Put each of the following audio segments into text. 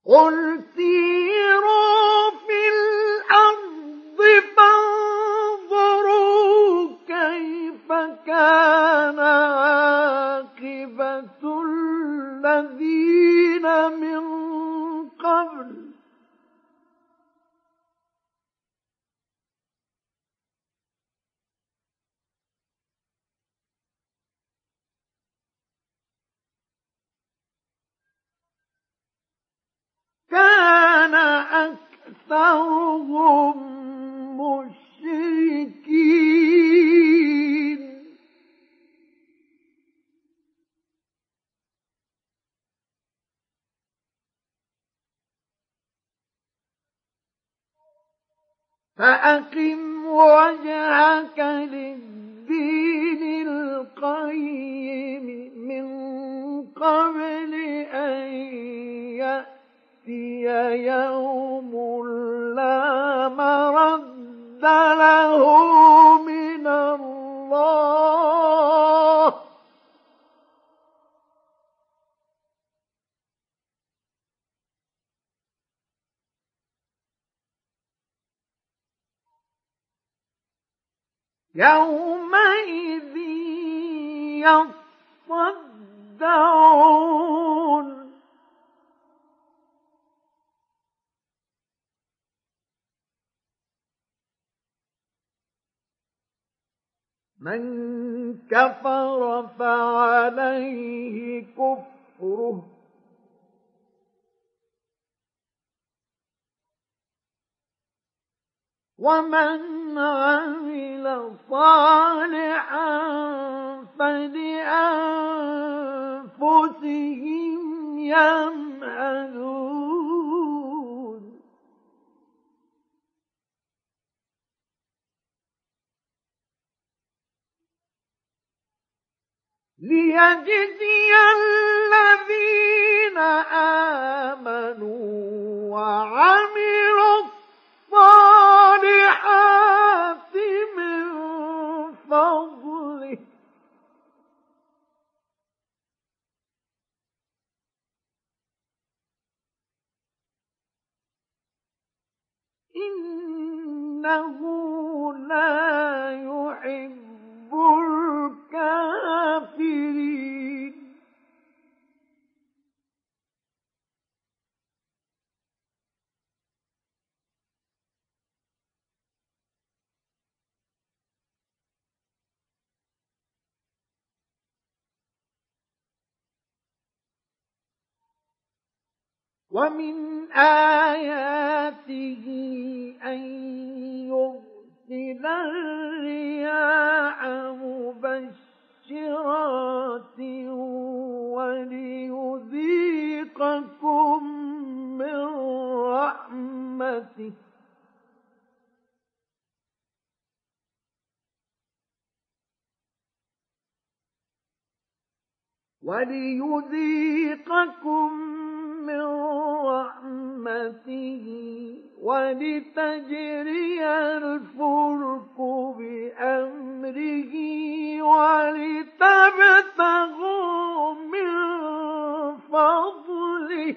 قُلْ سِيرُوا فِي الْأَرْضِ فَانظُرُوا كَيْفَ كَانَ عَاقِبَةُ الَّذِينَ مِن قَبْلُ كَانَ أَكْثَرُهُم مُشْرِكِينَ فَأَقِمْ وَجْهَكَ لِلدِّينِ الْقَيِّمِ مِن قَبْلِ أَن يَأْتِيَ يَوْمٌ لَّا مَرَدَّ لَهُ مِنَ اللَّهِ يَوْمَئِذٍ يَصَّدَّعُونَ مَن كَفَرَ فَعَلَيْهِ كُفْرُهُ وَمَنْ عَمِلَ صَالِحًا فَلِأَنفُسِهِمْ يَمْهَدُونَ لِيَجْزِيَ الَّذِينَ آمَنُوا وَعَمِلُوا الصَّالِحَاتِ مِن فَضْلِهِ إِنَّهُ لَا يُحِبُّ الْكَافِرِينَ وَمِنْ آيَاتِهِ أَن يُرْسِلَ الرِّيَاحَ مُبَشِّرَاتٍ وَلِيُذِيقَكُم مِّن رَّحْمَتِهِ وَلِتَجْرِيَ الْفُلْكُ بِأَمْرِهِ وَلِتَبْتَغُوا مِن فَضْلِهِ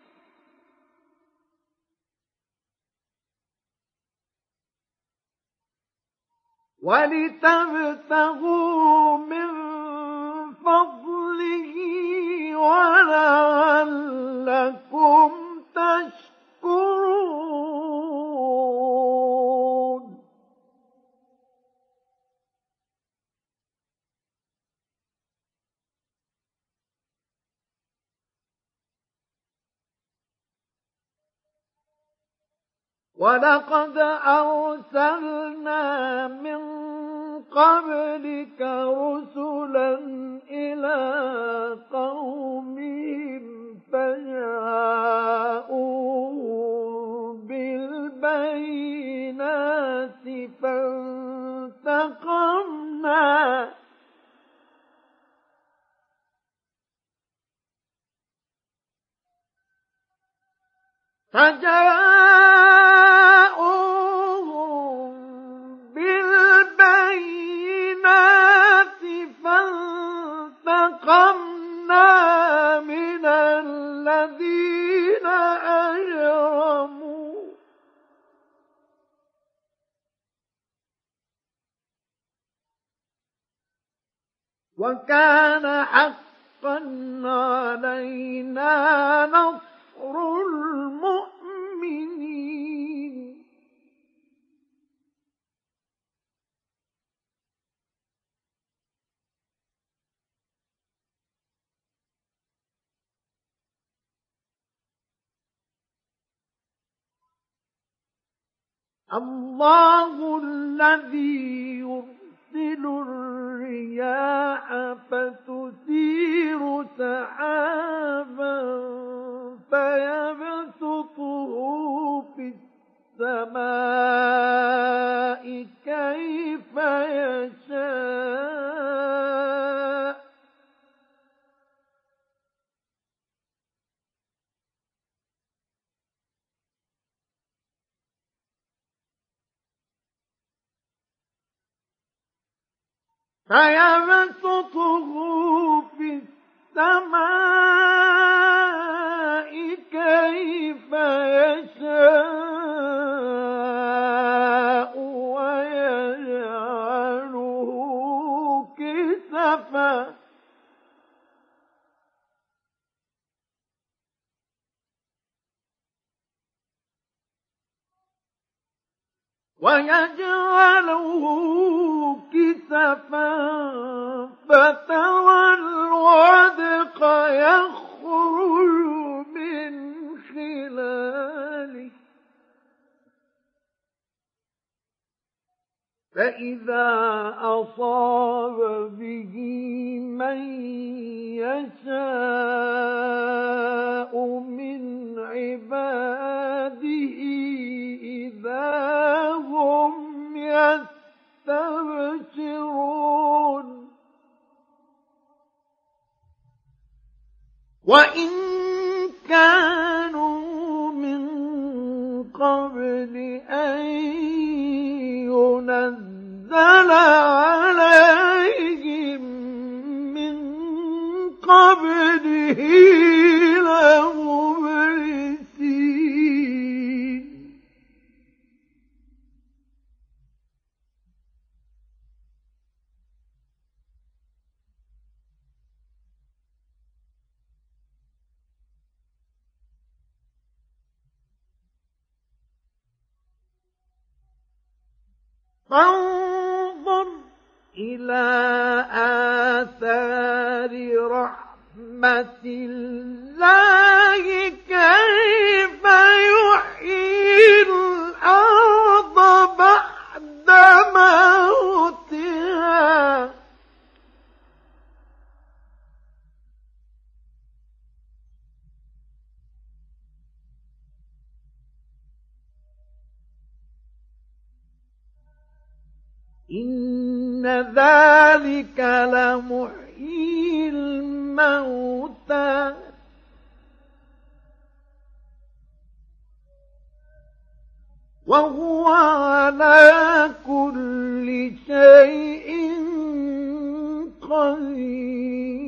وَلَعَلَّكُمْ تَشْكُرُونَ وَلَقَدْ أَرْسَلْنَا مِن قَبْلِكَ رُسُلًا إِلَىٰ قَوْمِهِمْ فَجَاءُوهُم بِالْبَيِّنَاتِ فانتقمنا من الذين أجرموا وكان حقا علينا نصر المؤمنين الله الذي يرسل الرياح فتثير سحابا فيبسطه في السماء كيف يشاء فيبسطه في السماء كيف يشاء ويجعله كسفا فترى الودق يخرج من خلاله فإذا أصاب به من يشاء من عباده إذا هم يستبشرون وإن كانوا من قبل أن ينزل عليهم من قبله لمبلسين فانظر إلى آثار رحمة الله كيف يحيي الأرض بعد موتها إن ذلك لمحيي الموتى وهو على كل شيء قدير